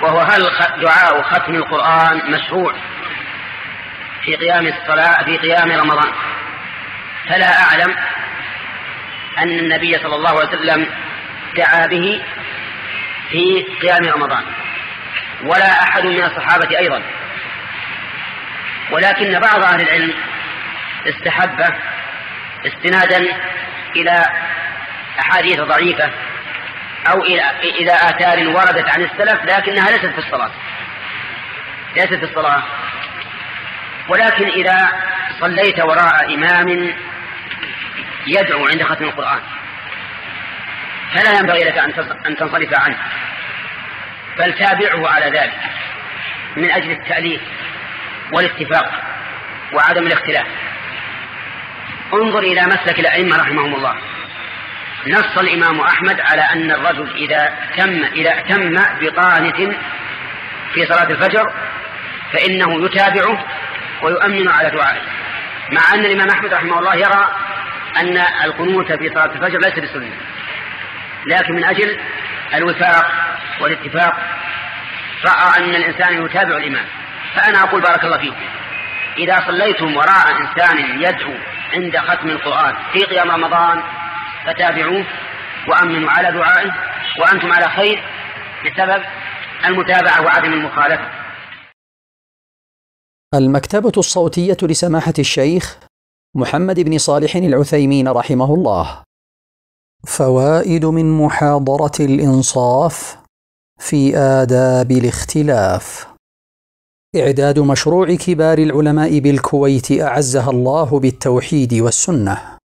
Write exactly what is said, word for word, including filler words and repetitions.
وهو هل دعاء ختم القرآن مشروع في قيام الصلاة في قيام رمضان؟ فلا أعلم أن النبي صلى الله عليه وسلم دعا به في قيام رمضان، ولا أحد من الصحابة أيضا، ولكن بعض أهل العلم استحبه استنادا إلى أحاديث ضعيفة أو إلى آثار وردت عن السلف لكنها ليست في الصلاة ليست في الصلاة ولكن إذا صليت وراء إمام يدعو عند ختم القرآن فلا ينبغي لك أن تنصرف عنه، بل تابعه على ذلك من أجل التأليف والاتفاق وعدم الاختلاف. انظر إلى مسلك الأئمة رحمهم الله. نص الإمام أحمد على أن الرجل إذا تم إذا تم بقانت في صلاة الفجر فإنه يتابعه ويؤمن على دعائه، مع أن الإمام أحمد رحمه الله يرى أن القنوت في صلاة الفجر ليس بسنة، لكن من أجل الوفاق والاتفاق رأى أن الإنسان يتابع الإمام. فأنا أقول بارك الله فيكم، إذا صليتم وراء إنسان يدعو عند ختم القرآن في قيام رمضان فتابعوه وأمنوا على دعائه وأنتم على خير بسبب المتابعة وعدم المخالفة. المكتبة الصوتية لسماحة الشيخ محمد بن صالح العثيمين رحمه الله. فوائد من محاضرة الإنصاف في آداب الاختلاف. إعداد مشروع كبار العلماء بالكويت أعزها الله بالتوحيد والسنة.